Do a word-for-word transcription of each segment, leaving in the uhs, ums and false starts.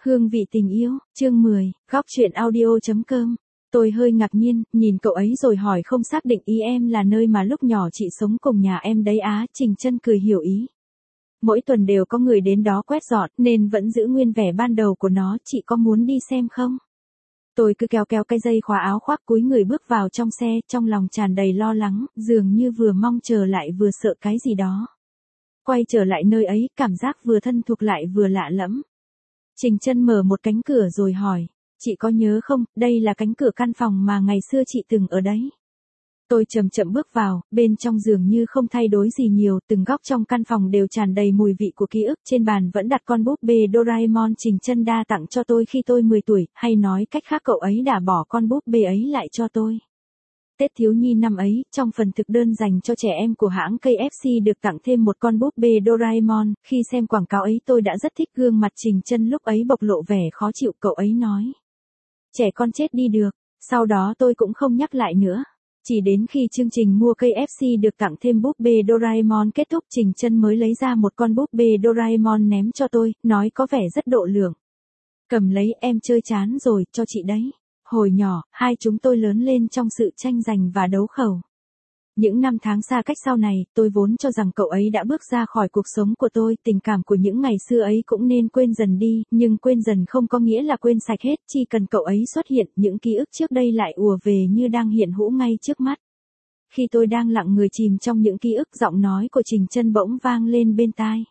Hương vị tình yêu, chương mười, góc truyện audio.com. Tôi hơi ngạc nhiên, nhìn cậu ấy rồi hỏi không xác định ý em là nơi mà lúc nhỏ chị sống cùng nhà em đấy á. Trình Chân cười hiểu ý. Mỗi tuần đều có người đến đó quét dọn nên vẫn giữ nguyên vẻ ban đầu của nó, chị có muốn đi xem không? Tôi cứ kéo kéo cái dây khóa áo khoác cúi người bước vào trong xe, trong lòng tràn đầy lo lắng, dường như vừa mong chờ lại vừa sợ cái gì đó. Quay trở lại nơi ấy, cảm giác vừa thân thuộc lại vừa lạ lẫm. Trình Chân mở một cánh cửa rồi hỏi, chị có nhớ không, đây là cánh cửa căn phòng mà ngày xưa chị từng ở đấy. Tôi chậm chậm bước vào, bên trong dường như không thay đổi gì nhiều, từng góc trong căn phòng đều tràn đầy mùi vị của ký ức, trên bàn vẫn đặt con búp bê Doraemon Trình Chân đa tặng cho tôi khi tôi mười tuổi, hay nói cách khác cậu ấy đã bỏ con búp bê ấy lại cho tôi. Tết thiếu nhi năm ấy, trong phần thực đơn dành cho trẻ em của hãng ca ép xê được tặng thêm một con búp bê Doraemon, khi xem quảng cáo ấy tôi đã rất thích gương mặt Trình Chân lúc ấy bộc lộ vẻ khó chịu, cậu ấy nói. Trẻ con chết đi được, sau đó tôi cũng không nhắc lại nữa. Chỉ đến khi chương trình mua ca ép xê được tặng thêm búp bê Doraemon kết thúc Trình Chân mới lấy ra một con búp bê Doraemon ném cho tôi, nói có vẻ rất độ lượng. Cầm lấy, em chơi chán rồi, cho chị đấy. Hồi nhỏ, hai chúng tôi lớn lên trong sự tranh giành và đấu khẩu. Những năm tháng xa cách sau này, tôi vốn cho rằng cậu ấy đã bước ra khỏi cuộc sống của tôi, tình cảm của những ngày xưa ấy cũng nên quên dần đi, nhưng quên dần không có nghĩa là quên sạch hết, chỉ cần cậu ấy xuất hiện, những ký ức trước đây lại ùa về như đang hiện hữu ngay trước mắt. Khi tôi đang lặng người chìm trong những ký ức, giọng nói của Trình Chân bỗng vang lên bên tai.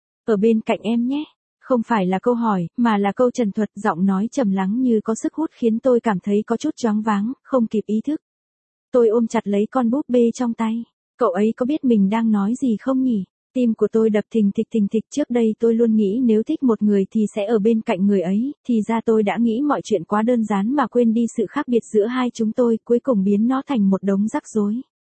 Ở bên cạnh em nhé. Không phải là câu hỏi, mà là câu trần thuật, giọng nói trầm lắng như có sức hút khiến tôi cảm thấy có chút choáng váng, không kịp ý thức. Tôi ôm chặt lấy con búp bê trong tay. Cậu ấy có biết mình đang nói gì không nhỉ? Tim của tôi đập thình thịch thình thịch, trước đây tôi luôn nghĩ nếu thích một người thì sẽ ở bên cạnh người ấy, thì ra tôi đã nghĩ mọi chuyện quá đơn giản mà quên đi sự khác biệt giữa hai chúng tôi, cuối cùng biến nó thành một đống rắc rối.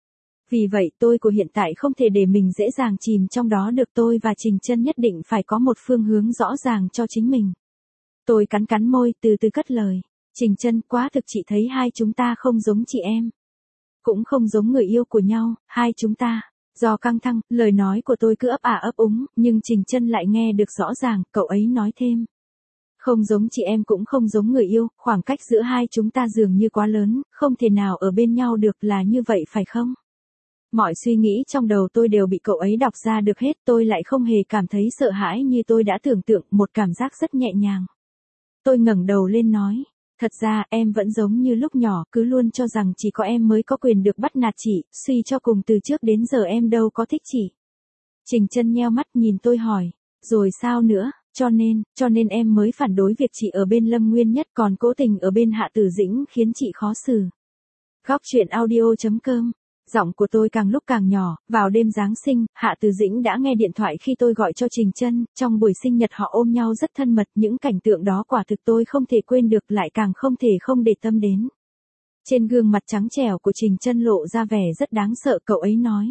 Vì vậy tôi của hiện tại không thể để mình dễ dàng chìm trong đó được, tôi và Trình Chân nhất định phải có một phương hướng rõ ràng cho chính mình. Tôi cắn cắn môi, từ từ cất lời. Trình Chân, quá thực chị thấy hai chúng ta không giống chị em. Cũng không giống người yêu của nhau, hai chúng ta. Do căng thẳng, lời nói của tôi cứ ấp ả ấp úng, nhưng Trình Chân lại nghe được rõ ràng, cậu ấy nói thêm. Không giống chị em cũng không giống người yêu, khoảng cách giữa hai chúng ta dường như quá lớn, không thể nào ở bên nhau được, là như vậy phải không? Mọi suy nghĩ trong đầu tôi đều bị cậu ấy đọc ra được hết, tôi lại không hề cảm thấy sợ hãi như tôi đã tưởng tượng, một cảm giác rất nhẹ nhàng. Tôi ngẩng đầu lên nói, thật ra em vẫn giống như lúc nhỏ, cứ luôn cho rằng chỉ có em mới có quyền được bắt nạt chị, suy cho cùng từ trước đến giờ em đâu có thích chị. Trình Chân nheo mắt nhìn tôi hỏi, rồi sao nữa, cho nên, cho nên em mới phản đối việc chị ở bên Lâm Nguyên Nhất, còn cố tình ở bên Hạ Tử Dĩnh khiến chị khó xử. Góc truyện audio.com. Giọng của tôi càng lúc càng nhỏ, vào đêm Giáng sinh, Hạ Tử Dĩnh đã nghe điện thoại khi tôi gọi cho Trình Chân, trong buổi sinh nhật họ ôm nhau rất thân mật, những cảnh tượng đó quả thực tôi không thể quên được, lại càng không thể không để tâm đến. Trên gương mặt trắng trẻo của Trình Chân lộ ra vẻ rất đáng sợ, cậu ấy nói.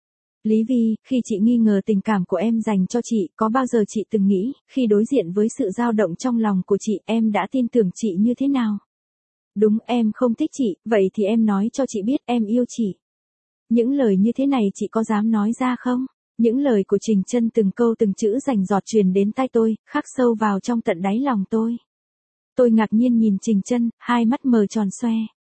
Lý Vi, khi chị nghi ngờ tình cảm của em dành cho chị, có bao giờ chị từng nghĩ, khi đối diện với sự dao động trong lòng của chị, em đã tin tưởng chị như thế nào? Đúng, em không thích chị, vậy thì em nói cho chị biết em yêu chị. Những lời như thế này chị có dám nói ra không? Những lời của Trình Chân từng câu từng chữ rành rọt truyền đến tai tôi, khắc sâu vào trong tận đáy lòng tôi. Tôi ngạc nhiên nhìn Trình Chân, hai mắt mờ tròn xoe.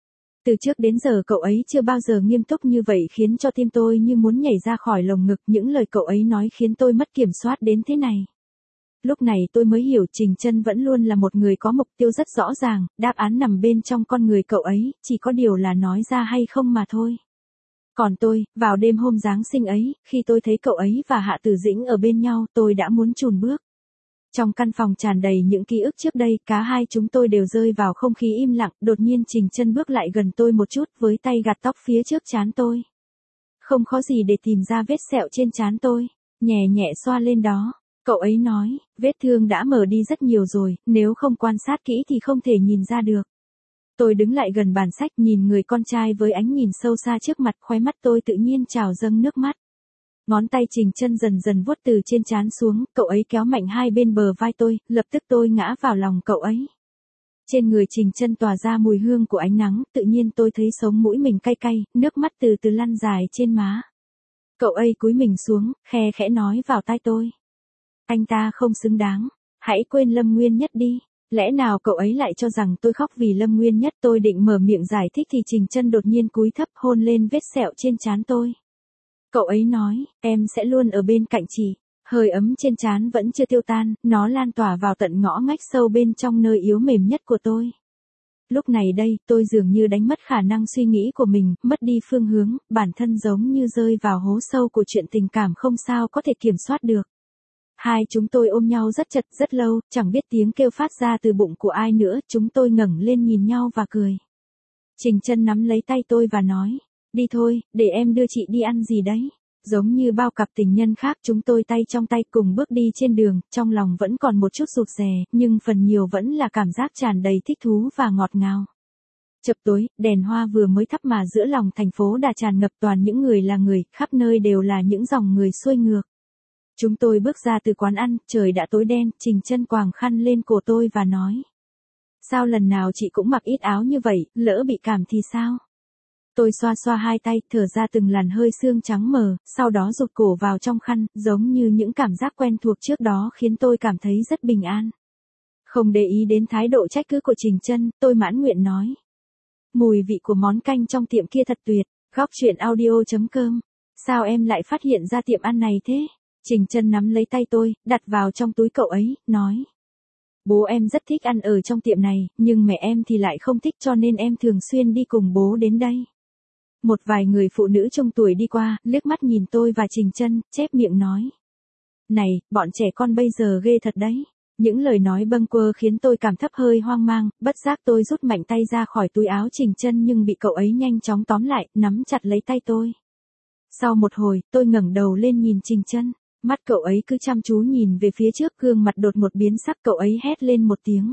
Từ trước đến giờ cậu ấy chưa bao giờ nghiêm túc như vậy, khiến cho tim tôi như muốn nhảy ra khỏi lồng ngực, những lời cậu ấy nói khiến tôi mất kiểm soát đến thế này. Lúc này tôi mới hiểu Trình Chân vẫn luôn là một người có mục tiêu rất rõ ràng, đáp án nằm bên trong con người cậu ấy, chỉ có điều là nói ra hay không mà thôi. Còn tôi, vào đêm hôm Giáng sinh ấy, khi tôi thấy cậu ấy và Hạ Tử Dĩnh ở bên nhau, tôi đã muốn chùn bước. Trong căn phòng tràn đầy những ký ức trước đây, cả hai chúng tôi đều rơi vào không khí im lặng, đột nhiên Trình Chân bước lại gần tôi một chút, với tay gạt tóc phía trước trán tôi. Không khó gì để tìm ra vết sẹo trên trán tôi, nhẹ nhẹ xoa lên đó. Cậu ấy nói, vết thương đã mở đi rất nhiều rồi, nếu không quan sát kỹ thì không thể nhìn ra được. Tôi đứng lại gần bàn sách, nhìn người con trai với ánh nhìn sâu xa trước mặt, khóe mắt tôi tự nhiên trào dâng nước mắt. Ngón tay Trình Chân dần dần vuốt từ trên trán xuống, cậu ấy kéo mạnh hai bên bờ vai tôi, lập tức tôi ngã vào lòng cậu ấy. Trên người Trình Chân tỏa ra mùi hương của ánh nắng, tự nhiên tôi thấy sống mũi mình cay cay, nước mắt từ từ lăn dài trên má. Cậu ấy cúi mình xuống, khe khẽ nói vào tai tôi. Anh ta không xứng đáng. Hãy quên Lâm Nguyên Nhất đi. Lẽ nào cậu ấy lại cho rằng tôi khóc vì Lâm Nguyên Nhất? Tôi định mở miệng giải thích thì Trình Chân đột nhiên cúi thấp hôn lên vết sẹo trên trán tôi. Cậu ấy nói, em sẽ luôn ở bên cạnh chị. Hơi ấm trên trán vẫn chưa tiêu tan, nó lan tỏa vào tận ngõ ngách sâu bên trong nơi yếu mềm nhất của tôi. Lúc này đây, tôi dường như đánh mất khả năng suy nghĩ của mình, mất đi phương hướng, bản thân giống như rơi vào hố sâu của chuyện tình cảm không sao có thể kiểm soát được. Hai chúng tôi ôm nhau rất chặt rất lâu, chẳng biết tiếng kêu phát ra từ bụng của ai nữa, chúng tôi ngẩng lên nhìn nhau và cười. Trình Chân nắm lấy tay tôi và nói, đi thôi, để em đưa chị đi ăn gì đấy. Giống như bao cặp tình nhân khác, chúng tôi tay trong tay cùng bước đi trên đường, trong lòng vẫn còn một chút rụt rè, nhưng phần nhiều vẫn là cảm giác tràn đầy thích thú và ngọt ngào. Chập tối, đèn hoa vừa mới thắp mà giữa lòng thành phố đã tràn ngập toàn những người là người, khắp nơi đều là những dòng người xuôi ngược. Chúng tôi bước ra từ quán ăn, trời đã tối đen, Trình Chân quàng khăn lên cổ tôi và nói. Sao lần nào chị cũng mặc ít áo như vậy, lỡ bị cảm thì sao? Tôi xoa xoa hai tay, thở ra từng làn hơi sương trắng mờ, sau đó rụt cổ vào trong khăn, giống như những cảm giác quen thuộc trước đó khiến tôi cảm thấy rất bình an. Không để ý đến thái độ trách cứ của Trình Chân, tôi mãn nguyện nói. Mùi vị của món canh trong tiệm kia thật tuyệt. Góc truyện audio chấm com. Sao em lại phát hiện ra tiệm ăn này thế? Trình Chân nắm lấy tay tôi, đặt vào trong túi cậu ấy, nói. Bố em rất thích ăn ở trong tiệm này, nhưng mẹ em thì lại không thích cho nên em thường xuyên đi cùng bố đến đây. Một vài người phụ nữ trung tuổi đi qua, liếc mắt nhìn tôi và Trình Chân, chép miệng nói. Này, bọn trẻ con bây giờ ghê thật đấy. Những lời nói bâng quơ khiến tôi cảm thấp hơi hoang mang, bất giác tôi rút mạnh tay ra khỏi túi áo Trình Chân nhưng bị cậu ấy nhanh chóng tóm lại, nắm chặt lấy tay tôi. Sau một hồi, tôi ngẩng đầu lên nhìn Trình Chân, mắt cậu ấy cứ chăm chú nhìn về phía trước, gương mặt đột một biến sắc, cậu ấy hét lên một tiếng.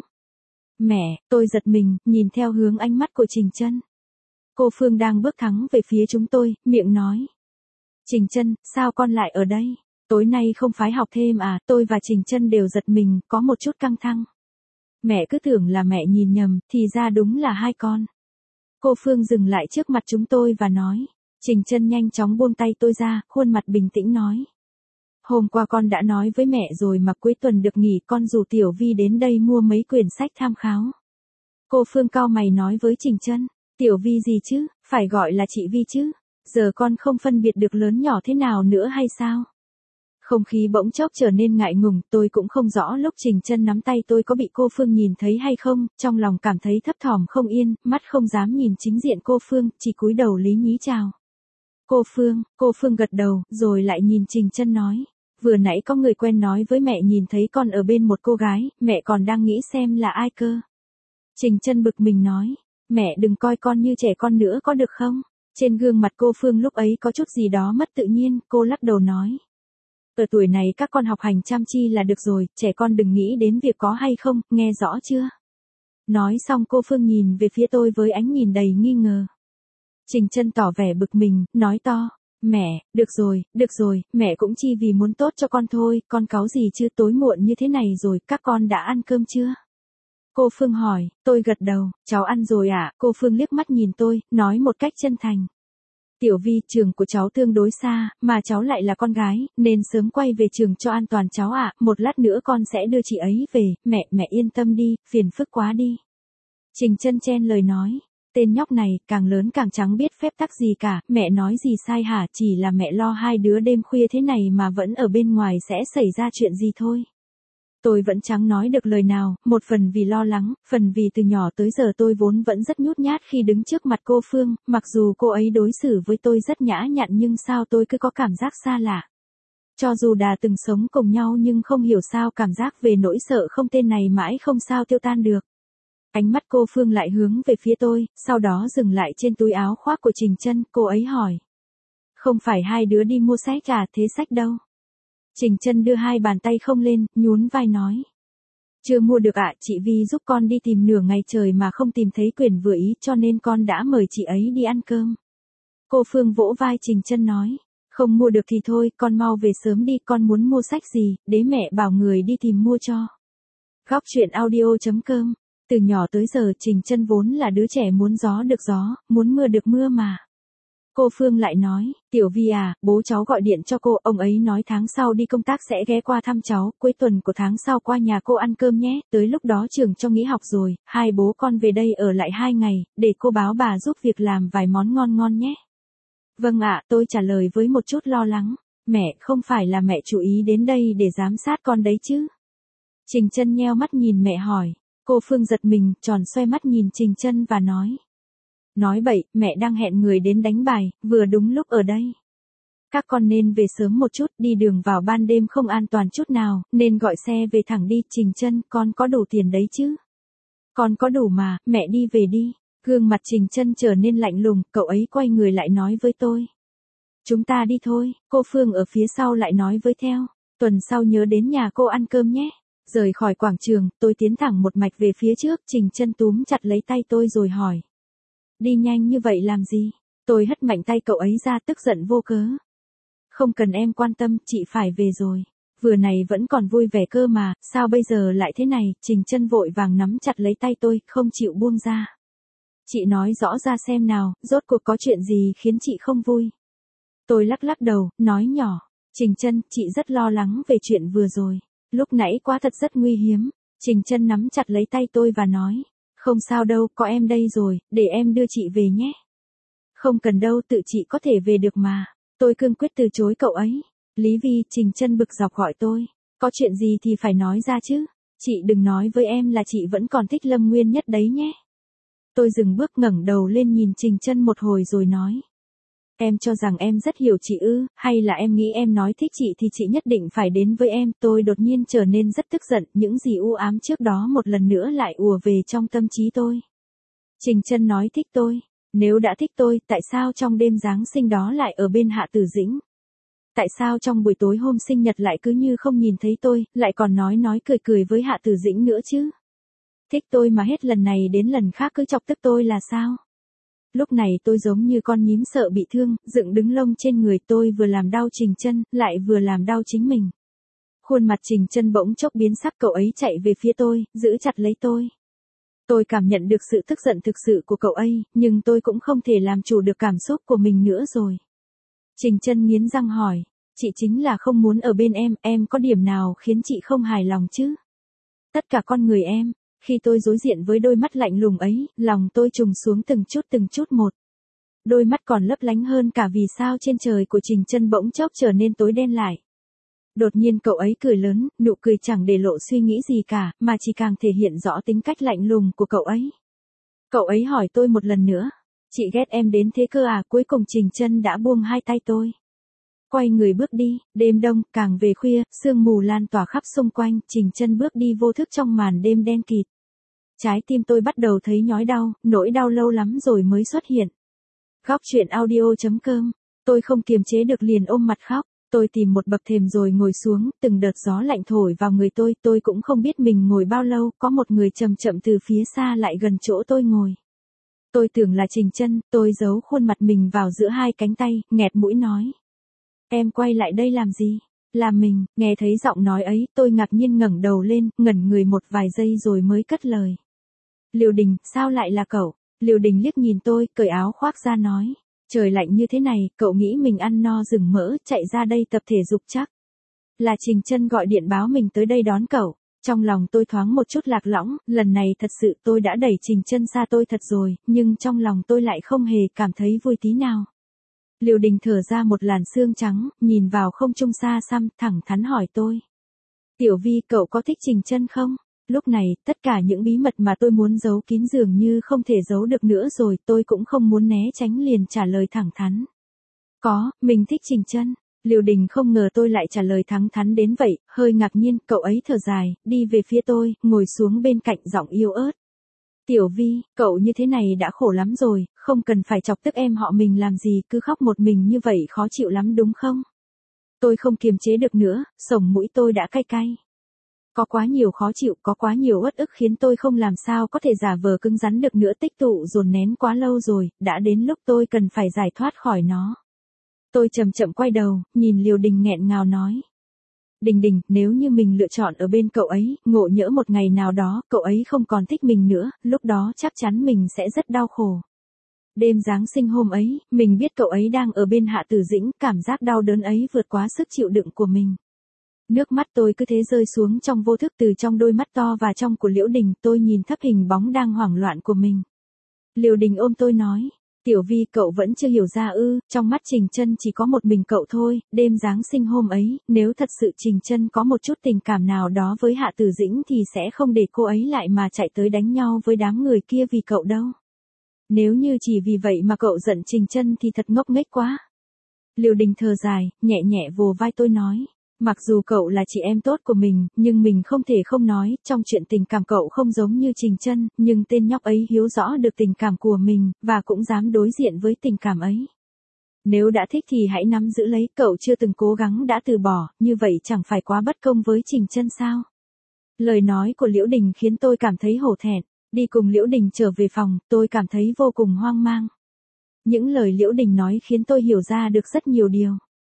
Mẹ, tôi giật mình, nhìn theo hướng ánh mắt của Trình Chân. Cô Phương đang bước thẳng về phía chúng tôi, miệng nói. Trình Chân, sao con lại ở đây? Tối nay không phải học thêm à? Tôi và Trình Chân đều giật mình, có một chút căng thẳng. Mẹ cứ tưởng là mẹ nhìn nhầm, thì ra đúng là hai con. Cô Phương dừng lại trước mặt chúng tôi và nói. Trình Chân nhanh chóng buông tay tôi ra, khuôn mặt bình tĩnh nói. Hôm qua con đã nói với mẹ rồi mà cuối tuần được nghỉ, con rủ Tiểu Vi đến đây mua mấy quyển sách tham khảo. Cô Phương cau mày nói với Trình Chân. Tiểu Vi gì chứ, phải gọi là chị Vi chứ. Giờ con không phân biệt được lớn nhỏ thế nào nữa hay sao? Không khí bỗng chốc trở nên ngại ngùng, tôi cũng không rõ lúc Trình Chân nắm tay tôi có bị cô Phương nhìn thấy hay không, trong lòng cảm thấy thấp thỏm không yên, mắt không dám nhìn chính diện cô Phương, chỉ cúi đầu lý nhí chào. Cô Phương, cô Phương gật đầu, rồi lại nhìn Trình Chân nói. Vừa nãy có người quen nói với mẹ nhìn thấy con ở bên một cô gái, mẹ còn đang nghĩ xem là ai cơ. Trình Chân bực mình nói. Mẹ đừng coi con như trẻ con nữa có được không? Trên gương mặt cô Phương lúc ấy có chút gì đó mất tự nhiên, cô lắc đầu nói. Ở tuổi này các con học hành chăm chi là được rồi, trẻ con đừng nghĩ đến việc có hay không, nghe rõ chưa? Nói xong cô Phương nhìn về phía tôi với ánh nhìn đầy nghi ngờ. Trình Chân tỏ vẻ bực mình, nói to. Mẹ, được rồi, được rồi, mẹ cũng chỉ vì muốn tốt cho con thôi, con cáu gì chứ, tối muộn như thế này rồi, các con đã ăn cơm chưa? Cô Phương hỏi, tôi gật đầu, cháu ăn rồi ạ, à? Cô Phương liếc mắt nhìn tôi, nói một cách chân thành. Tiểu Vi, trường của cháu tương đối xa, mà cháu lại là con gái, nên sớm quay về trường cho an toàn cháu ạ, à. Một lát nữa con sẽ đưa chị ấy về, mẹ, mẹ yên tâm đi, phiền phức quá đi. Trình Chân chen lời nói, tên nhóc này, càng lớn càng chẳng biết phép tắc gì cả, mẹ nói gì sai hả, chỉ là mẹ lo hai đứa đêm khuya thế này mà vẫn ở bên ngoài sẽ xảy ra chuyện gì thôi. Tôi vẫn chẳng nói được lời nào, một phần vì lo lắng, phần vì từ nhỏ tới giờ tôi vốn vẫn rất nhút nhát khi đứng trước mặt cô Phương, mặc dù cô ấy đối xử với tôi rất nhã nhặn nhưng sao tôi cứ có cảm giác xa lạ. Cho dù đã từng sống cùng nhau nhưng không hiểu sao cảm giác về nỗi sợ không tên này mãi không sao tiêu tan được. Ánh mắt cô Phương lại hướng về phía tôi, sau đó dừng lại trên túi áo khoác của Trình Chân, cô ấy hỏi. Không phải hai đứa đi mua sách à, thế sách đâu? Trình Chân đưa hai bàn tay không lên, nhún vai nói. Chưa mua được ạ, à, chị Vi giúp con đi tìm nửa ngày trời mà không tìm thấy quyển vừa ý cho nên con đã mời chị ấy đi ăn cơm. Cô Phương vỗ vai Trình Chân nói. Không mua được thì thôi, con mau về sớm đi, con muốn mua sách gì, để mẹ bảo người đi tìm mua cho. Góc truyện audio chấm com. Từ nhỏ tới giờ Trình Chân vốn là đứa trẻ muốn gió được gió, muốn mưa được mưa mà. Cô Phương lại nói, Tiểu Vi à, bố cháu gọi điện cho cô, ông ấy nói tháng sau đi công tác sẽ ghé qua thăm cháu, cuối tuần của tháng sau qua nhà cô ăn cơm nhé, tới lúc đó trường cho nghỉ học rồi, hai bố con về đây ở lại hai ngày, để cô báo bà giúp việc làm vài món ngon ngon nhé. Vâng ạ, tôi trả lời với một chút lo lắng, mẹ, không phải là mẹ chú ý đến đây để giám sát con đấy chứ? Trình Chân nheo mắt nhìn mẹ hỏi, cô Phương giật mình, tròn xoay mắt nhìn Trình Chân và nói. Nói bậy, mẹ đang hẹn người đến đánh bài, vừa đúng lúc ở đây. Các con nên về sớm một chút, đi đường vào ban đêm không an toàn chút nào, nên gọi xe về thẳng đi. Trình Chân, con có đủ tiền đấy chứ? Con có đủ mà, mẹ đi về đi. Gương mặt Trình Chân trở nên lạnh lùng, cậu ấy quay người lại nói với tôi. Chúng ta đi thôi, cô Phương ở phía sau lại nói với theo. Tuần sau nhớ đến nhà cô ăn cơm nhé. Rời khỏi quảng trường, tôi tiến thẳng một mạch về phía trước, Trình Chân túm chặt lấy tay tôi rồi hỏi. Đi nhanh như vậy làm gì? Tôi hất mạnh tay cậu ấy ra tức giận vô cớ. Không cần em quan tâm, chị phải về rồi. Vừa này vẫn còn vui vẻ cơ mà, sao bây giờ lại thế này? Trình Chân vội vàng nắm chặt lấy tay tôi, không chịu buông ra. Chị nói rõ ra xem nào, rốt cuộc có chuyện gì khiến chị không vui? Tôi lắc lắc đầu, nói nhỏ. Trình Chân, chị rất lo lắng về chuyện vừa rồi. Lúc nãy quá thật rất nguy hiểm. Trình Chân nắm chặt lấy tay tôi và nói. Không sao đâu, có em đây rồi, để em đưa chị về nhé. Không cần đâu, tự chị có thể về được mà. Tôi cương quyết từ chối cậu ấy. Lý Vi, Trình Chân bực dọc gọi tôi. Có chuyện gì thì phải nói ra chứ. Chị đừng nói với em là chị vẫn còn thích Lâm Nguyên Nhất đấy nhé. Tôi dừng bước ngẩng đầu lên nhìn Trình Chân một hồi rồi nói. Em cho rằng em rất hiểu chị ư, hay là em nghĩ em nói thích chị thì chị nhất định phải đến với em? Tôi đột nhiên trở nên rất tức giận, những gì u ám trước đó một lần nữa lại ùa về trong tâm trí tôi. Trình Chân nói thích tôi, nếu đã thích tôi, tại sao trong đêm Giáng sinh đó lại ở bên Hạ Tử Dĩnh? Tại sao trong buổi tối hôm sinh nhật lại cứ như không nhìn thấy tôi, lại còn nói nói cười cười với Hạ Tử Dĩnh nữa chứ? Thích tôi mà hết lần này đến lần khác cứ chọc tức tôi là sao? Lúc này tôi giống như con nhím sợ bị thương, dựng đứng lông trên người. Tôi vừa làm đau Trình Chân, lại vừa làm đau chính mình. Khuôn mặt Trình Chân bỗng chốc biến sắc, cậu ấy chạy về phía tôi, giữ chặt lấy tôi. Tôi cảm nhận được sự tức giận thực sự của cậu ấy, nhưng tôi cũng không thể làm chủ được cảm xúc của mình nữa rồi. Trình Chân nghiến răng hỏi, chị chính là không muốn ở bên em, em có điểm nào khiến chị không hài lòng chứ? Tất cả con người em. Khi tôi đối diện với đôi mắt lạnh lùng ấy, lòng tôi trùng xuống từng chút từng chút một. Đôi mắt còn lấp lánh hơn cả vì sao trên trời của Trình Chân bỗng chốc trở nên tối đen lại. Đột nhiên cậu ấy cười lớn, nụ cười chẳng để lộ suy nghĩ gì cả, mà chỉ càng thể hiện rõ tính cách lạnh lùng của cậu ấy. Cậu ấy hỏi tôi một lần nữa, chị ghét em đến thế cơ à? Cuối cùng Trình Chân đã buông hai tay tôi. Quay người bước đi, đêm đông, càng về khuya, sương mù lan tỏa khắp xung quanh, Trình Chân bước đi vô thức trong màn đêm đen kịt. Trái tim tôi bắt đầu thấy nhói đau, nỗi đau lâu lắm rồi mới xuất hiện. Góc truyện audio chấm com, tôi không kiềm chế được liền ôm mặt khóc, tôi tìm một bậc thềm rồi ngồi xuống, từng đợt gió lạnh thổi vào người tôi, tôi cũng không biết mình ngồi bao lâu, có một người chậm chậm từ phía xa lại gần chỗ tôi ngồi. Tôi tưởng là Trình Chân, tôi giấu khuôn mặt mình vào giữa hai cánh tay, nghẹt mũi nói. Em quay lại đây làm gì? Làm mình, nghe thấy giọng nói ấy, tôi ngạc nhiên ngẩng đầu lên, ngẩn người một vài giây rồi mới cất lời. Liều Đình, sao lại là cậu? Liều Đình liếc nhìn tôi, cởi áo khoác ra nói. Trời lạnh như thế này, cậu nghĩ mình ăn no rừng mỡ, chạy ra đây tập thể dục chắc. Là Trình Chân gọi điện báo mình tới đây đón cậu. Trong lòng tôi thoáng một chút lạc lõng, lần này thật sự tôi đã đẩy Trình Chân xa tôi thật rồi, nhưng trong lòng tôi lại không hề cảm thấy vui tí nào. Liều Đình thở ra một làn sương trắng, nhìn vào không trung xa xăm, thẳng thắn hỏi tôi. Tiểu Vi, cậu có thích Trình Chân không? Lúc này, tất cả những bí mật mà tôi muốn giấu kín dường như không thể giấu được nữa rồi, tôi cũng không muốn né tránh liền trả lời thẳng thắn. Có, mình thích Trình Chân. Liều Đình không ngờ tôi lại trả lời thẳng thắn đến vậy, hơi ngạc nhiên, cậu ấy thở dài, đi về phía tôi, ngồi xuống bên cạnh giọng yếu ớt. Tiểu Vi, cậu như thế này đã khổ lắm rồi, không cần phải chọc tức em họ mình làm gì, cứ khóc một mình như vậy khó chịu lắm đúng không? Tôi không kiềm chế được nữa, sống mũi tôi đã cay cay. Có quá nhiều khó chịu, có quá nhiều uất ức khiến tôi không làm sao có thể giả vờ cứng rắn được nữa, tích tụ dồn nén quá lâu rồi, đã đến lúc tôi cần phải giải thoát khỏi nó. Tôi chậm chậm quay đầu, nhìn Liều Đình nghẹn ngào nói. Đình Đình, nếu như mình lựa chọn ở bên cậu ấy, ngộ nhỡ một ngày nào đó, cậu ấy không còn thích mình nữa, lúc đó chắc chắn mình sẽ rất đau khổ. Đêm Giáng sinh hôm ấy, mình biết cậu ấy đang ở bên Hạ Tử Dĩnh, cảm giác đau đớn ấy vượt quá sức chịu đựng của mình. Nước mắt tôi cứ thế rơi xuống trong vô thức từ trong đôi mắt to và trong của Liễu Đình, tôi nhìn thấp hình bóng đang hoảng loạn của mình. Liễu Đình ôm tôi nói, Tiểu Vi cậu vẫn chưa hiểu ra ư, trong mắt Trình Chân chỉ có một mình cậu thôi, đêm Giáng sinh hôm ấy, nếu thật sự Trình Chân có một chút tình cảm nào đó với Hạ Tử Dĩnh thì sẽ không để cô ấy lại mà chạy tới đánh nhau với đám người kia vì cậu đâu. Nếu như chỉ vì vậy mà cậu giận Trình Chân thì thật ngốc nghếch quá. Liễu Đình thở dài, nhẹ nhẹ vồ vai tôi nói, mặc dù cậu là chị em tốt của mình, nhưng mình không thể không nói, trong chuyện tình cảm cậu không giống như Trình Chân, nhưng tên nhóc ấy hiểu rõ được tình cảm của mình, và cũng dám đối diện với tình cảm ấy. Nếu đã thích thì hãy nắm giữ lấy, cậu chưa từng cố gắng đã từ bỏ, như vậy chẳng phải quá bất công với Trình Chân sao? Lời nói của Liễu Đình khiến tôi cảm thấy hổ thẹn, đi cùng Liễu Đình trở về phòng, tôi cảm thấy vô cùng hoang mang. Những lời Liễu Đình nói khiến tôi hiểu ra được rất nhiều điều.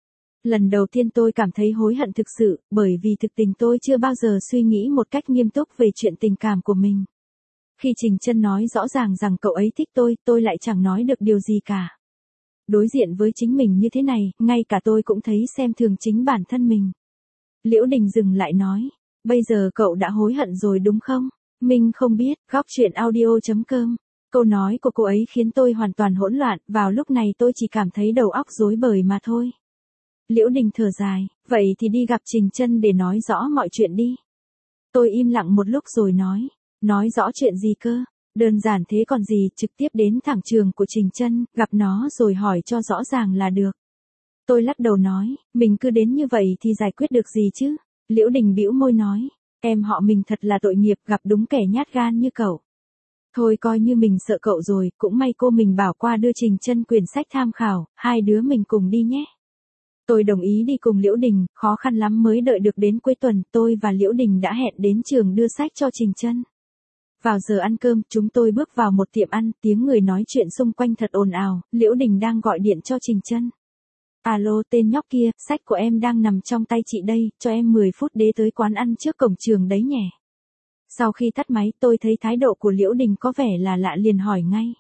Lần đầu tiên tôi cảm thấy hối hận thực sự, bởi vì thực tình tôi chưa bao giờ suy nghĩ một cách nghiêm túc về chuyện tình cảm của mình. Khi Trình Chân nói rõ ràng rằng cậu ấy thích tôi, tôi lại chẳng nói được điều gì cả. Đối diện với chính mình như thế này, ngay cả tôi cũng thấy xem thường chính bản thân mình. Liễu Đình dừng lại nói, bây giờ cậu đã hối hận rồi đúng không? Mình không biết, góc truyện audio chấm com. Câu nói của cô ấy khiến tôi hoàn toàn hỗn loạn, vào lúc này tôi chỉ cảm thấy đầu óc rối bời mà thôi. Liễu Đình thở dài, vậy thì đi gặp Trình Chân để nói rõ mọi chuyện đi. Tôi im lặng một lúc rồi nói, nói rõ chuyện gì cơ? Đơn giản thế còn gì, trực tiếp đến thẳng trường của Trình Chân, gặp nó rồi hỏi cho rõ ràng là được. Tôi lắc đầu nói, mình cứ đến như vậy thì giải quyết được gì chứ? Liễu Đình bĩu môi nói, em họ mình thật là tội nghiệp, gặp đúng kẻ nhát gan như cậu. Thôi coi như mình sợ cậu rồi, cũng may cô mình bảo qua đưa Trình Chân quyển sách tham khảo, hai đứa mình cùng đi nhé. Tôi đồng ý đi cùng Liễu Đình, khó khăn lắm mới đợi được đến cuối tuần, tôi và Liễu Đình đã hẹn đến trường đưa sách cho Trình Chân. Vào giờ ăn cơm, chúng tôi bước vào một tiệm ăn, tiếng người nói chuyện xung quanh thật ồn ào, Liễu Đình đang gọi điện cho Trình Chân. Alo, tên nhóc kia, sách của em đang nằm trong tay chị đây, cho em mười phút để tới quán ăn trước cổng trường đấy nhỉ. Sau khi tắt máy, tôi thấy thái độ của Liễu Đình có vẻ là lạ liền hỏi ngay.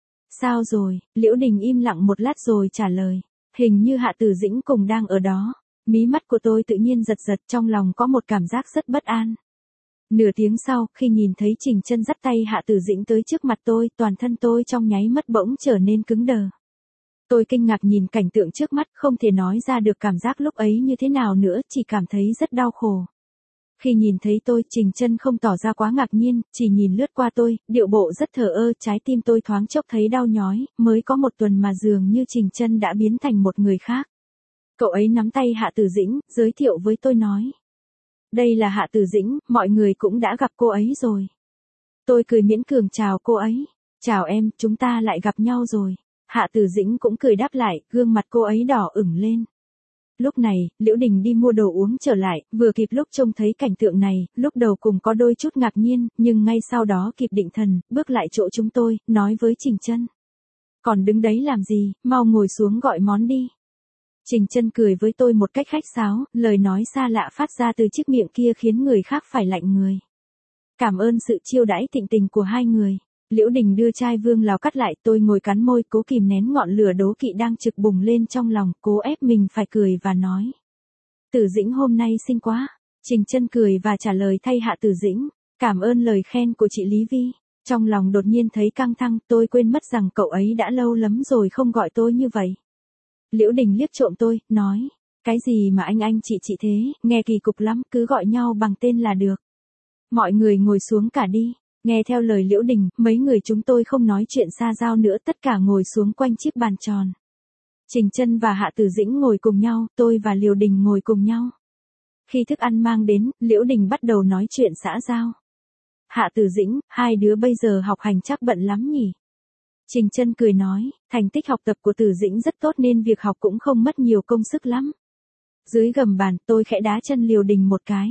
Sao rồi? Liễu Đình im lặng một lát rồi trả lời. Hình như Hạ Tử Dĩnh cùng đang ở đó. Mí mắt của tôi tự nhiên giật giật, trong lòng có một cảm giác rất bất an. Nửa tiếng sau, khi nhìn thấy Trình Chân dắt tay Hạ Tử Dĩnh tới trước mặt tôi, toàn thân tôi trong nháy mắt bỗng trở nên cứng đờ. Tôi kinh ngạc nhìn cảnh tượng trước mắt, không thể nói ra được cảm giác lúc ấy như thế nào nữa, chỉ cảm thấy rất đau khổ. Khi nhìn thấy tôi, Trình Chân không tỏ ra quá ngạc nhiên, chỉ nhìn lướt qua tôi, điệu bộ rất thờ ơ, trái tim tôi thoáng chốc thấy đau nhói, mới có một tuần mà dường như Trình Chân đã biến thành một người khác. Cậu ấy nắm tay Hạ Tử Dĩnh, giới thiệu với tôi nói. Đây là Hạ Tử Dĩnh, mọi người cũng đã gặp cô ấy rồi. Tôi cười miễn cường chào cô ấy. Chào em, chúng ta lại gặp nhau rồi. Hạ Tử Dĩnh cũng cười đáp lại, gương mặt cô ấy đỏ ửng lên. Lúc này, Liễu Đình đi mua đồ uống trở lại, vừa kịp lúc trông thấy cảnh tượng này, lúc đầu cùng có đôi chút ngạc nhiên, nhưng ngay sau đó kịp định thần, bước lại chỗ chúng tôi, nói với Trình Chân. Còn đứng đấy làm gì, mau ngồi xuống gọi món đi. Trình Chân cười với tôi một cách khách sáo, lời nói xa lạ phát ra từ chiếc miệng kia khiến người khác phải lạnh người. Cảm ơn sự chiêu đãi thịnh tình của hai người. Liễu Đình đưa chai vương lào cắt lại, tôi ngồi cắn môi, cố kìm nén ngọn lửa đố kỵ đang trực bùng lên trong lòng, cố ép mình phải cười và nói. Tử Dĩnh hôm nay xinh quá. Trình Chân cười và trả lời thay Hạ Tử Dĩnh. Cảm ơn lời khen của chị Lý Vi. Trong lòng đột nhiên thấy căng thẳng, tôi quên mất rằng cậu ấy đã lâu lắm rồi không gọi tôi như vậy. Liễu Đình liếc trộm tôi, nói. Cái gì mà anh anh chị chị thế, nghe kỳ cục lắm, cứ gọi nhau bằng tên là được. Mọi người ngồi xuống cả đi. Nghe theo lời Liễu Đình, mấy người chúng tôi không nói chuyện xa giao nữa, tất cả ngồi xuống quanh chiếc bàn tròn. Trình Chân và Hạ Tử Dĩnh ngồi cùng nhau, tôi và Liễu Đình ngồi cùng nhau. Khi thức ăn mang đến, Liễu Đình bắt đầu nói chuyện xã giao. Hạ Tử Dĩnh, hai đứa bây giờ học hành chắc bận lắm nhỉ? Trình Chân cười nói, thành tích học tập của Tử Dĩnh rất tốt nên việc học cũng không mất nhiều công sức lắm. Dưới gầm bàn, tôi khẽ đá chân Liễu Đình một cái.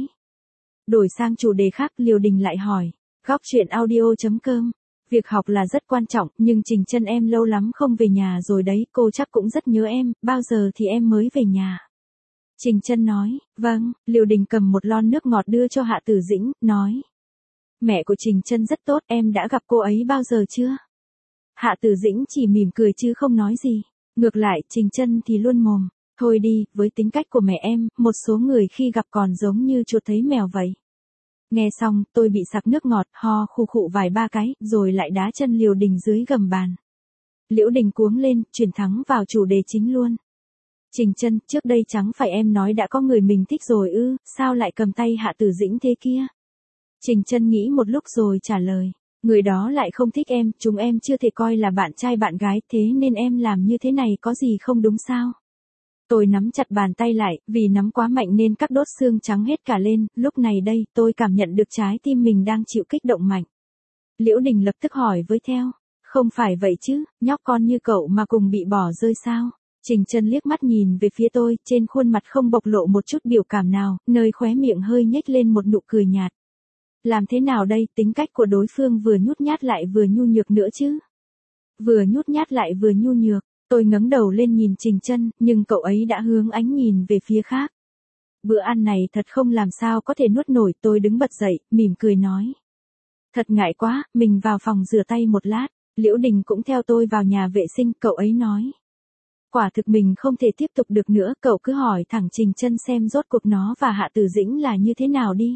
Đổi sang chủ đề khác, Liễu Đình lại hỏi. Góc truyện audio chấm com. Việc học là rất quan trọng, nhưng Trình Chân em lâu lắm không về nhà rồi đấy, cô chắc cũng rất nhớ em, bao giờ thì em mới về nhà? Trình Chân nói, vâng. Liễu Đình cầm một lon nước ngọt đưa cho Hạ Tử Dĩnh, nói. Mẹ của Trình Chân rất tốt, em đã gặp cô ấy bao giờ chưa? Hạ Tử Dĩnh chỉ mỉm cười chứ không nói gì. Ngược lại, Trình Chân thì luôn mồm. Thôi đi, với tính cách của mẹ em, một số người khi gặp còn giống như chuột thấy mèo vậy. Nghe xong, tôi bị sặc nước ngọt, ho khụ khụ vài ba cái, rồi lại đá chân Liễu Đình dưới gầm bàn. Liễu Đình cuống lên, chuyển thẳng vào chủ đề chính luôn. Trình Chân, trước đây chẳng phải em nói đã có người mình thích rồi ư, sao lại cầm tay Hạ Tử Dĩnh thế kia? Trình Chân nghĩ một lúc rồi trả lời. Người đó lại không thích em, chúng em chưa thể coi là bạn trai bạn gái, thế nên em làm như thế này có gì không đúng sao? Tôi nắm chặt bàn tay lại, vì nắm quá mạnh nên các đốt xương trắng hết cả lên, lúc này đây, tôi cảm nhận được trái tim mình đang chịu kích động mạnh. Liễu Đình lập tức hỏi với theo. Không phải vậy chứ, nhóc con như cậu mà cùng bị bỏ rơi sao? Trình Chân liếc mắt nhìn về phía tôi, trên khuôn mặt không bộc lộ một chút biểu cảm nào, nơi khóe miệng hơi nhếch lên một nụ cười nhạt. Làm thế nào đây, tính cách của đối phương vừa nhút nhát lại vừa nhu nhược nữa chứ? Vừa nhút nhát lại vừa nhu nhược, tôi ngẩng đầu lên nhìn Trình Chân, nhưng cậu ấy đã hướng ánh nhìn về phía khác. Bữa ăn này thật không làm sao có thể nuốt nổi, tôi đứng bật dậy, mỉm cười nói. Thật ngại quá, mình vào phòng rửa tay một lát. Liễu Đình cũng theo tôi vào nhà vệ sinh, cậu ấy nói. Quả thực mình không thể tiếp tục được nữa, cậu cứ hỏi thẳng Trình Chân xem rốt cuộc nó và Hạ Tử Dĩnh là như thế nào đi.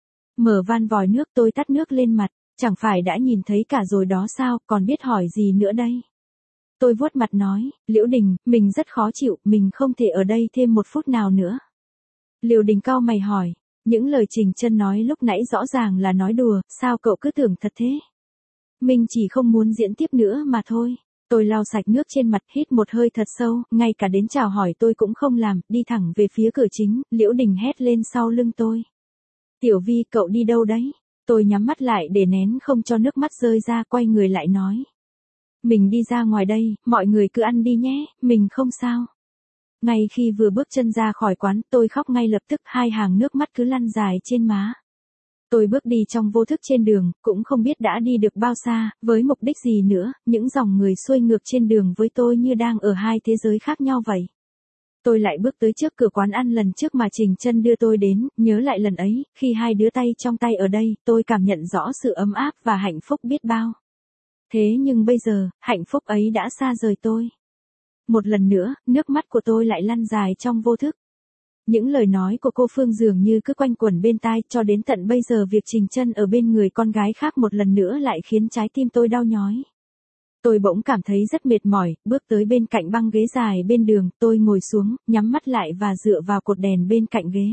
Mở van vòi nước, tôi tắt nước lên mặt, chẳng phải đã nhìn thấy cả rồi đó sao, còn biết hỏi gì nữa đây. Tôi vuốt mặt nói, Liễu Đình, mình rất khó chịu, mình không thể ở đây thêm một phút nào nữa. Liễu Đình cau mày hỏi, những lời Trình Chân nói lúc nãy rõ ràng là nói đùa, sao cậu cứ tưởng thật thế? Mình chỉ không muốn diễn tiếp nữa mà thôi. Tôi lau sạch nước trên mặt, hít một hơi thật sâu, ngay cả đến chào hỏi tôi cũng không làm, đi thẳng về phía cửa chính, Liễu Đình hét lên sau lưng tôi. Tiểu Vi, cậu đi đâu đấy? Tôi nhắm mắt lại để nén không cho nước mắt rơi ra, quay người lại nói. Mình đi ra ngoài đây, mọi người cứ ăn đi nhé, mình không sao. Ngay khi vừa bước chân ra khỏi quán, tôi khóc ngay lập tức, hai hàng nước mắt cứ lăn dài trên má. Tôi bước đi trong vô thức trên đường, cũng không biết đã đi được bao xa, với mục đích gì nữa, những dòng người xuôi ngược trên đường với tôi như đang ở hai thế giới khác nhau vậy. Tôi lại bước tới trước cửa quán ăn lần trước mà Trình Chân đưa tôi đến, nhớ lại lần ấy, khi hai đứa tay trong tay ở đây, tôi cảm nhận rõ sự ấm áp và hạnh phúc biết bao. Thế nhưng bây giờ, hạnh phúc ấy đã xa rời tôi. Một lần nữa, nước mắt của tôi lại lăn dài trong vô thức. Những lời nói của cô Phương dường như cứ quanh quẩn bên tai, cho đến tận bây giờ việc Trình Chân ở bên người con gái khác một lần nữa lại khiến trái tim tôi đau nhói. Tôi bỗng cảm thấy rất mệt mỏi, bước tới bên cạnh băng ghế dài bên đường, tôi ngồi xuống, nhắm mắt lại và dựa vào cột đèn bên cạnh ghế.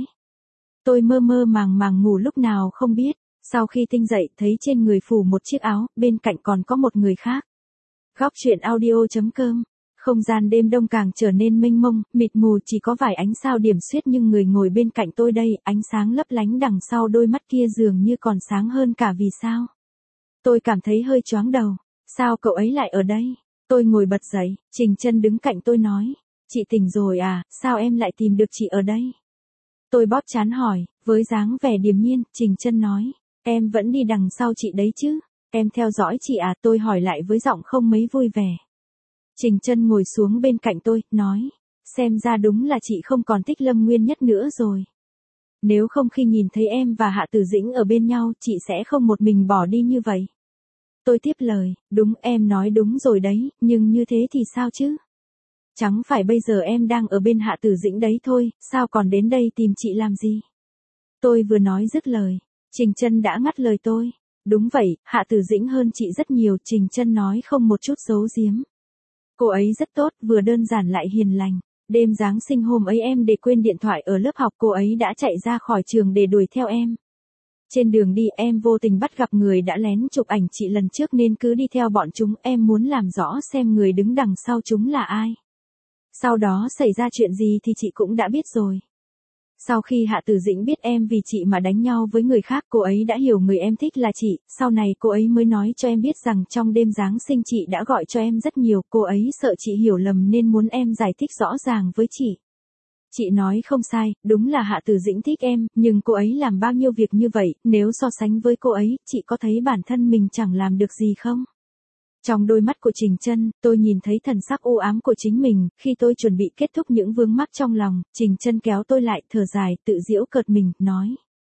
Tôi mơ mơ màng màng ngủ lúc nào không biết, sau khi tinh dậy thấy trên người phủ một chiếc áo, bên cạnh còn có một người khác. Góc truyện audio chấm com. Không gian đêm đông càng trở nên mênh mông, mịt mù, chỉ có vài ánh sao điểm xuyết, nhưng người ngồi bên cạnh tôi đây, ánh sáng lấp lánh đằng sau đôi mắt kia dường như còn sáng hơn cả vì sao. Tôi cảm thấy hơi choáng đầu, sao cậu ấy lại ở đây? Tôi ngồi bật dậy, Trình Chân đứng cạnh tôi nói, chị tỉnh rồi à, sao em lại tìm được chị ở đây? Tôi bóp trán hỏi, với dáng vẻ điềm nhiên, Trình Chân nói, em vẫn đi đằng sau chị đấy chứ, em theo dõi chị à, tôi hỏi lại với giọng không mấy vui vẻ. Trình Chân ngồi xuống bên cạnh tôi, nói, xem ra đúng là chị không còn thích Lâm Nguyên Nhất nữa rồi. Nếu không khi nhìn thấy em và Hạ Tử Dĩnh ở bên nhau, chị sẽ không một mình bỏ đi như vậy. Tôi tiếp lời, đúng, em nói đúng rồi đấy, nhưng như thế thì sao chứ? Chẳng phải bây giờ em đang ở bên Hạ Tử Dĩnh đấy thôi, sao còn đến đây tìm chị làm gì? Tôi vừa nói dứt lời, Trình Chân đã ngắt lời tôi. Đúng vậy, Hạ Tử Dĩnh hơn chị rất nhiều, Trình Chân nói không một chút giấu giếm. Cô ấy rất tốt, vừa đơn giản lại hiền lành. Đêm Giáng sinh hôm ấy em để quên điện thoại ở lớp học, cô ấy đã chạy ra khỏi trường để đuổi theo em. Trên đường đi em vô tình bắt gặp người đã lén chụp ảnh chị lần trước nên cứ đi theo bọn chúng, em muốn làm rõ xem người đứng đằng sau chúng là ai. Sau đó xảy ra chuyện gì thì chị cũng đã biết rồi. Sau khi Hạ Tử Dĩnh biết em vì chị mà đánh nhau với người khác, cô ấy đã hiểu người em thích là chị, sau này cô ấy mới nói cho em biết rằng trong đêm Giáng sinh chị đã gọi cho em rất nhiều, cô ấy sợ chị hiểu lầm nên muốn em giải thích rõ ràng với chị. Chị nói không sai, đúng là Hạ Tử Dĩnh thích em, nhưng cô ấy làm bao nhiêu việc như vậy, nếu so sánh với cô ấy, chị có thấy bản thân mình chẳng làm được gì không? Trong đôi mắt của Trình Chân, tôi nhìn thấy thần sắc u ám của chính mình, khi tôi chuẩn bị kết thúc những vướng mắc trong lòng, Trình Chân kéo tôi lại, thở dài, tự giễu cợt mình, nói.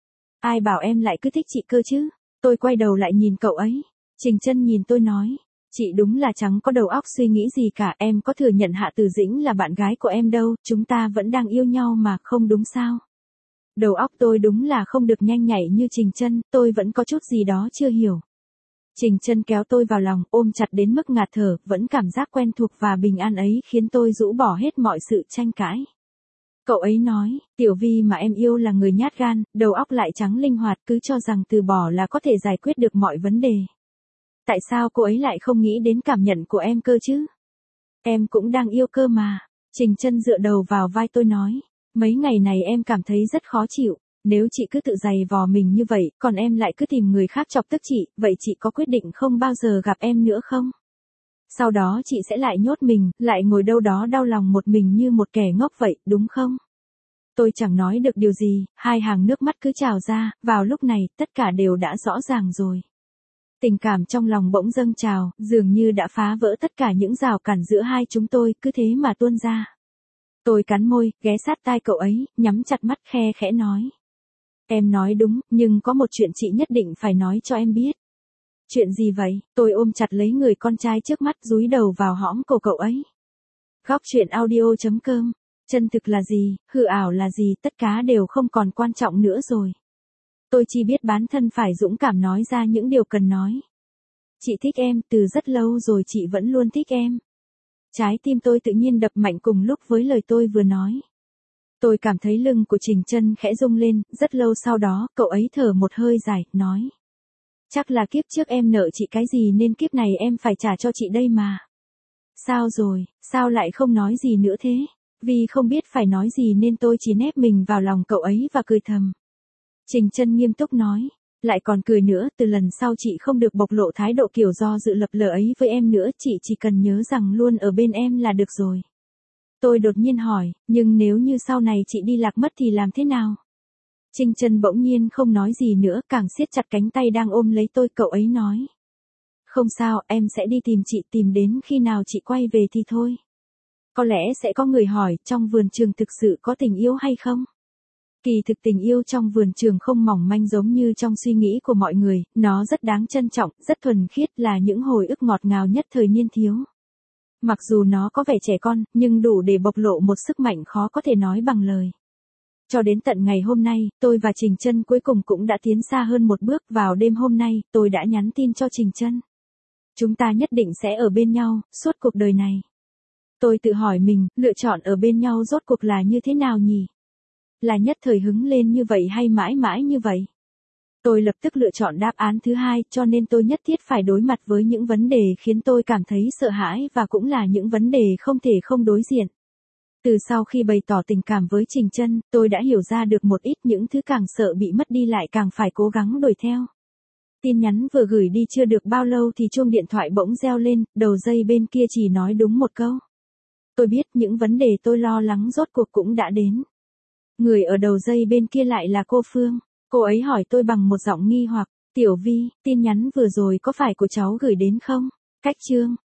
Ai bảo em lại cứ thích chị cơ chứ? Tôi quay đầu lại nhìn cậu ấy. Trình Chân nhìn tôi nói. Chị đúng là chẳng có đầu óc suy nghĩ gì cả, em có thừa nhận Hạ Từ Dĩnh là bạn gái của em đâu, chúng ta vẫn đang yêu nhau mà, không đúng sao? Đầu óc tôi đúng là không được nhanh nhạy như Trình Chân, tôi vẫn có chút gì đó chưa hiểu. Trình Chân kéo tôi vào lòng, ôm chặt đến mức ngạt thở, vẫn cảm giác quen thuộc và bình an ấy khiến tôi rũ bỏ hết mọi sự tranh cãi. Cậu ấy nói, Tiểu Vi mà em yêu là người nhát gan, đầu óc lại trắng linh hoạt, cứ cho rằng từ bỏ là có thể giải quyết được mọi vấn đề. Tại sao cô ấy lại không nghĩ đến cảm nhận của em cơ chứ? Em cũng đang yêu cơ mà. Trình Chân dựa đầu vào vai tôi nói, mấy ngày này em cảm thấy rất khó chịu. Nếu chị cứ tự giày vò mình như vậy, còn em lại cứ tìm người khác chọc tức chị, vậy chị có quyết định không bao giờ gặp em nữa không? Sau đó chị sẽ lại nhốt mình, lại ngồi đâu đó đau lòng một mình như một kẻ ngốc vậy, đúng không? Tôi chẳng nói được điều gì, hai hàng nước mắt cứ trào ra, vào lúc này, tất cả đều đã rõ ràng rồi. Tình cảm trong lòng bỗng dâng trào, dường như đã phá vỡ tất cả những rào cản giữa hai chúng tôi, cứ thế mà tuôn ra. Tôi cắn môi, ghé sát tai cậu ấy, nhắm chặt mắt khe khẽ nói. Em nói đúng, nhưng có một chuyện chị nhất định phải nói cho em biết. Chuyện gì vậy? Tôi ôm chặt lấy người con trai trước mắt, dúi đầu vào hõm cổ cậu ấy. Góc truyện audio chấm com. Chân thực là gì, hư ảo là gì, tất cả đều không còn quan trọng nữa rồi. Tôi chỉ biết bản thân phải dũng cảm nói ra những điều cần nói. Chị thích em, từ rất lâu rồi chị vẫn luôn thích em. Trái tim tôi tự nhiên đập mạnh cùng lúc với lời tôi vừa nói. Tôi cảm thấy lưng của Trình Chân khẽ rung lên, rất lâu sau đó, cậu ấy thở một hơi dài, nói. Chắc là kiếp trước em nợ chị cái gì nên kiếp này em phải trả cho chị đây mà. Sao rồi, sao lại không nói gì nữa thế? Vì không biết phải nói gì nên tôi chỉ nép mình vào lòng cậu ấy và cười thầm. Trình Chân nghiêm túc nói, lại còn cười nữa, từ lần sau chị không được bộc lộ thái độ kiểu do dự lập lờ ấy với em nữa, chị chỉ cần nhớ rằng luôn ở bên em là được rồi. Tôi đột nhiên hỏi, nhưng nếu như sau này chị đi lạc mất thì làm thế nào? Trình Chân bỗng nhiên không nói gì nữa, càng siết chặt cánh tay đang ôm lấy tôi, cậu ấy nói. Không sao, em sẽ đi tìm chị, tìm đến khi nào chị quay về thì thôi. Có lẽ sẽ có người hỏi, trong vườn trường thực sự có tình yêu hay không? Kỳ thực tình yêu trong vườn trường không mỏng manh giống như trong suy nghĩ của mọi người, nó rất đáng trân trọng, rất thuần khiết, là những hồi ức ngọt ngào nhất thời niên thiếu. Mặc dù nó có vẻ trẻ con, nhưng đủ để bộc lộ một sức mạnh khó có thể nói bằng lời. Cho đến tận ngày hôm nay, tôi và Trình Chân cuối cùng cũng đã tiến xa hơn một bước. Vào đêm hôm nay, tôi đã nhắn tin cho Trình Chân. Chúng ta nhất định sẽ ở bên nhau, suốt cuộc đời này. Tôi tự hỏi mình, lựa chọn ở bên nhau rốt cuộc là như thế nào nhỉ? Là nhất thời hứng lên như vậy hay mãi mãi như vậy? Tôi lập tức lựa chọn đáp án thứ hai, cho nên tôi nhất thiết phải đối mặt với những vấn đề khiến tôi cảm thấy sợ hãi và cũng là những vấn đề không thể không đối diện. Từ sau khi bày tỏ tình cảm với Trình Chân, tôi đã hiểu ra được một ít, những thứ càng sợ bị mất đi lại càng phải cố gắng đuổi theo. Tin nhắn vừa gửi đi chưa được bao lâu thì chuông điện thoại bỗng reo lên, đầu dây bên kia chỉ nói đúng một câu. Tôi biết những vấn đề tôi lo lắng rốt cuộc cũng đã đến. Người ở đầu dây bên kia lại là cô Phương. Cô ấy hỏi tôi bằng một giọng nghi hoặc, Tiểu Vi, tin nhắn vừa rồi có phải của cháu gửi đến không? Cách chương.